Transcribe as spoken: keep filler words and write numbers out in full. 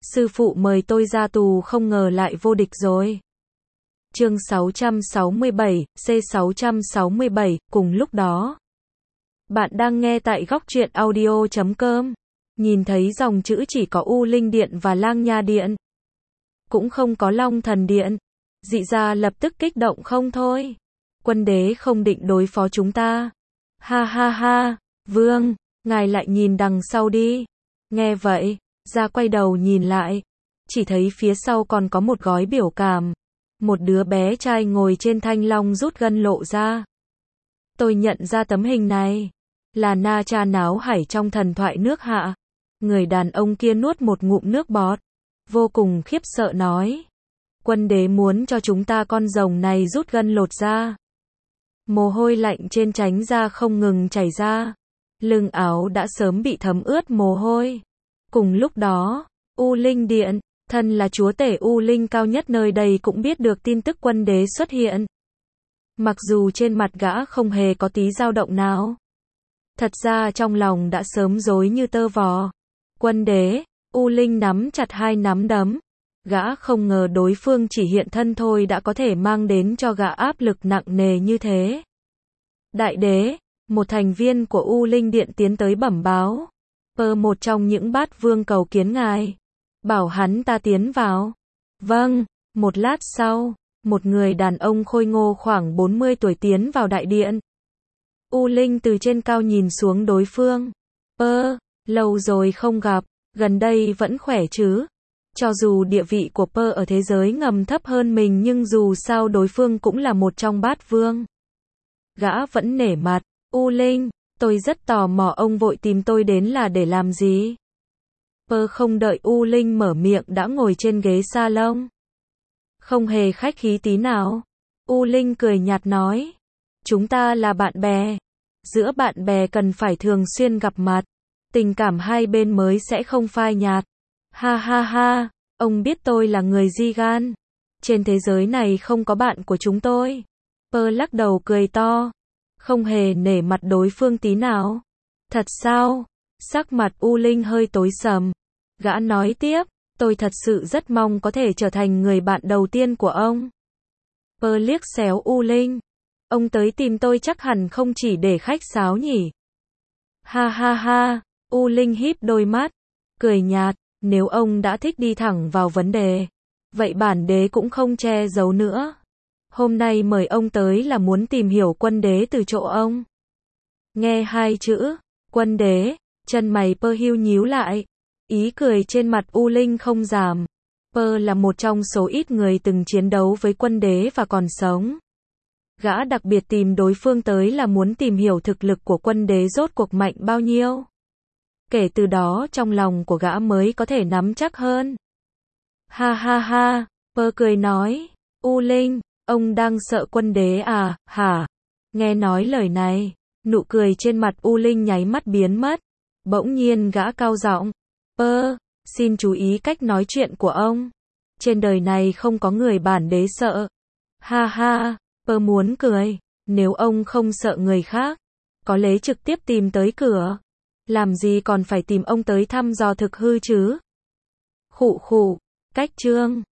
sư phụ mời tôi ra tù không ngờ lại vô địch rồi. Chương sáu trăm sáu mươi bảy, C sáu trăm sáu mươi bảy, cùng lúc đó. Bạn đang nghe tại góc truyện audio chấm com. Nhìn thấy dòng chữ chỉ có U Linh Điện và Lang Nha Điện. Cũng không có Long Thần Điện. Dị gia lập tức kích động không thôi. Quân đế không định đối phó chúng ta. Ha ha ha, vương, ngài lại nhìn đằng sau đi. Nghe vậy, gia quay đầu nhìn lại. Chỉ thấy phía sau còn có một gói biểu cảm. Một đứa bé trai ngồi trên thanh long rút gân lộ ra. Tôi nhận ra tấm hình này. Là Na Cha Náo Hải trong thần thoại nước Hạ. Người đàn ông kia nuốt một ngụm nước bọt. Vô cùng khiếp sợ nói. Quân đế muốn cho chúng ta con rồng này rút gân lột ra. Mồ hôi lạnh trên trán da không ngừng chảy ra. Lưng áo đã sớm bị thấm ướt mồ hôi. Cùng lúc đó, U Linh Điện, thân là chúa tể U Linh cao nhất nơi đây cũng biết được tin tức quân đế xuất hiện. Mặc dù trên mặt gã không hề có tí dao động nào. Thật ra trong lòng đã sớm rối như tơ vò. Quân đế, U Linh nắm chặt hai nắm đấm. Gã không ngờ đối phương chỉ hiện thân thôi đã có thể mang đến cho gã áp lực nặng nề như thế. Đại đế, một thành viên của U Linh Điện tiến tới bẩm báo. Pơ một trong những bát vương cầu kiến ngài. Bảo hắn ta tiến vào. Vâng, một lát sau, một người đàn ông khôi ngô khoảng bốn mươi tuổi tiến vào đại điện. U Linh từ trên cao nhìn xuống đối phương. Pơ, lâu rồi không gặp, gần đây vẫn khỏe chứ? Cho dù địa vị của Pơ ở thế giới ngầm thấp hơn mình nhưng dù sao đối phương cũng là một trong bát vương. Gã vẫn nể mặt. U Linh, tôi rất tò mò ông vội tìm tôi đến là để làm gì? Pơ không đợi U Linh mở miệng đã ngồi trên ghế salon. Không hề khách khí tí nào. U Linh cười nhạt nói. Chúng ta là bạn bè. Giữa bạn bè cần phải thường xuyên gặp mặt. Tình cảm hai bên mới sẽ không phai nhạt. Ha ha ha, ông biết tôi là người di gan. Trên thế giới này không có bạn của chúng tôi. Pơ lắc đầu cười to. Không hề nể mặt đối phương tí nào. Thật sao? Sắc mặt U Linh hơi tối sầm. Gã nói tiếp, tôi thật sự rất mong có thể trở thành người bạn đầu tiên của ông. Pơ liếc xéo U Linh. Ông tới tìm tôi chắc hẳn không chỉ để khách sáo nhỉ. Ha ha ha, U Linh híp đôi mắt. Cười nhạt, nếu ông đã thích đi thẳng vào vấn đề. Vậy bản đế cũng không che giấu nữa. Hôm nay mời ông tới là muốn tìm hiểu quân đế từ chỗ ông. Nghe hai chữ, quân đế, chân mày Pơ hiu nhíu lại. Ý cười trên mặt U Linh không giảm. Pơ là một trong số ít người từng chiến đấu với quân đế và còn sống. Gã đặc biệt tìm đối phương tới là muốn tìm hiểu thực lực của quân đế rốt cuộc mạnh bao nhiêu. Kể từ đó trong lòng của gã mới có thể nắm chắc hơn. Ha ha ha, Pơ cười nói. U Linh, ông đang sợ quân đế à, hả? Nghe nói lời này, nụ cười trên mặt U Linh nháy mắt biến mất. Bỗng nhiên gã cao giọng. Pơ, xin chú ý cách nói chuyện của ông. Trên đời này không có người bản đế sợ. Ha ha, Pơ muốn cười. Nếu ông không sợ người khác, có lẽ trực tiếp tìm tới cửa. Làm gì còn phải tìm ông tới thăm dò thực hư chứ? Khụ khụ, cách chương.